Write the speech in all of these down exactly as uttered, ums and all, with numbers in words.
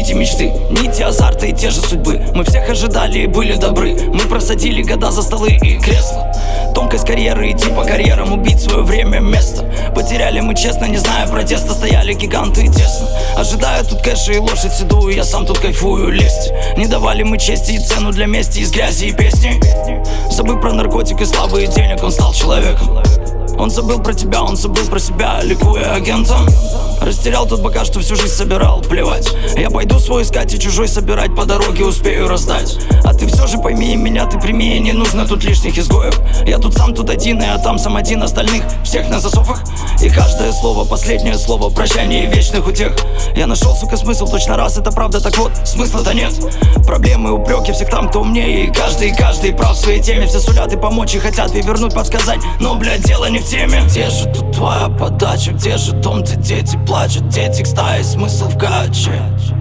нити мечты, нити азарта и те же судьбы. Мы всех ожидали и были добры. Мы просадили года за столы и кресла. Тонкость карьеры, идти по карьерам, убить свое время, место. Потеряли мы честно, не зная протеста. Стояли гиганты и тесно, ожидая тут кэша и лошадь седую. Я сам тут кайфую, лезть. Не давали мы чести и цену для мести из грязи и песни. Забыв про наркотик и славы и денег, он стал человеком. Он забыл про тебя, он забыл про себя, ликуя агентом. Растерял тот багаж, что всю жизнь собирал, плевать. Я пойду свой искать и чужой собирать, по дороге успею раздать. А ты все же пойми меня, ты прими, не нужно тут лишних изгоев. Я тут сам, тут один, и а там сам один, остальных всех на засофах. И каждое слово, последнее слово, прощание вечных утех. Я нашел, сука, смысл, точно раз, это правда, так вот, смысла-то нет. Проблемы, упреки всех там, кто умнее. И каждый, и каждый прав в своей теме. Все сулят и помочь, и хотят и вернуть, подсказать. Но, блядь, дело не в теме. Где же тут твоя подача, где же дом, где дети плачут, где текста и смысл в каче?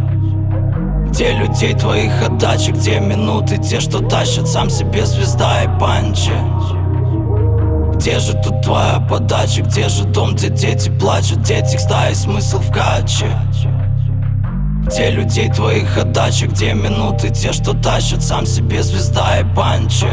Где людей твоих отдачи, где минуты те, что тащат сам себе звезда и панчи? Где же тут твоя подача, где же дом, где дети плачут, где текста и смысл в каче? Где людей твоих отдачи, где минуты те, что тащат сам себе звезда и панчи?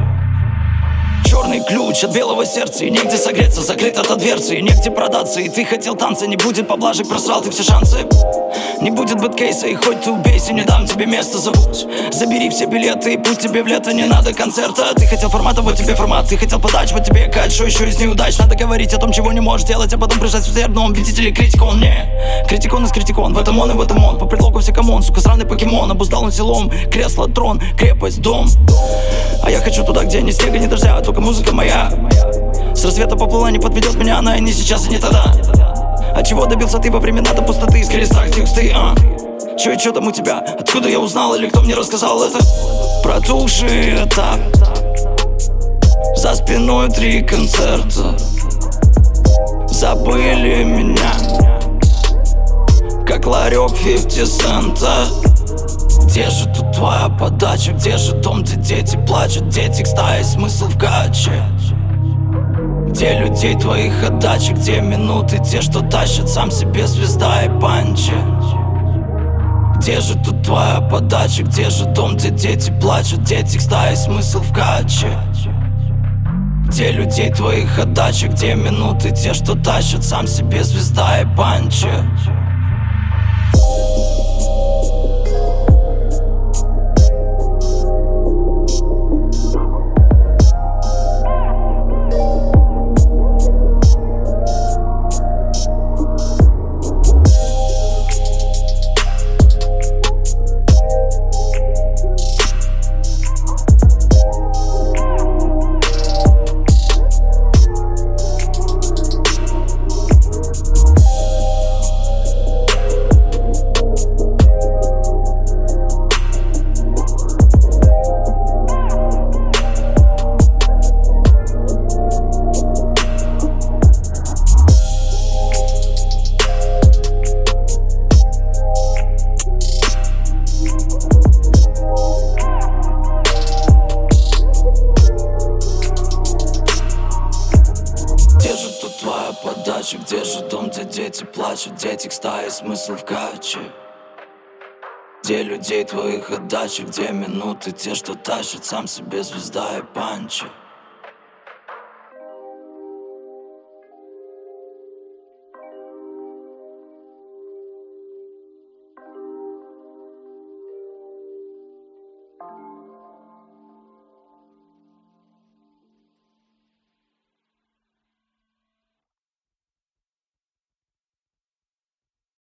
Черный ключ от белого сердца, и негде согреться, закрыт от дверцы, и негде продаться. И ты хотел танца, не будет поблажек, просрал ты все шансы. Не будет бэткейса, и хоть ты убейся, не дам тебе место, забудь. Забери все билеты, и путь тебе в лето, не надо концерта. Ты хотел формата, вот тебе формат, ты хотел подач, вот тебе кать. Что еще из неудач? Надо говорить о том, чего не можешь делать, а потом прижать в зерном. Видите ли, критик он не критикон из критикон, в этом он и в этом он. По предлогу все камон, сука, сраный покемон. Обуздал он селом, кресло, трон, крепость, дом. А я хочу туда, где ни снега, ни дождя, только музыка моя. С рассвета поплыла, не подведет меня она, и не сейчас, и не тогда. А чего добился ты во времена до пустоты? Скорее страх, тексты, а Че и че там у тебя? Откуда я узнал или кто мне рассказал это? Протухший этап, за спиной три концерта. Забыли меня, как ларек пятьдесят цента. Где же тут твоя подача, где же дом, где дети плачут, где текста и смысл в каче? Где людей твоих отдачи, где минуты те, что тащат сам себе звезда и панчи? Где же тут твоя подача, где же дом, где дети плачут, где текста и смысл в каче? Где людей твоих отдачи, где минуты те, что тащат сам себе звезда и панчи? Подача, где же дом, где дети плачут, где текста и смысл в каче? Где людей твоих отдачи, где минуты те, что тащат сам себе звезда и панчи?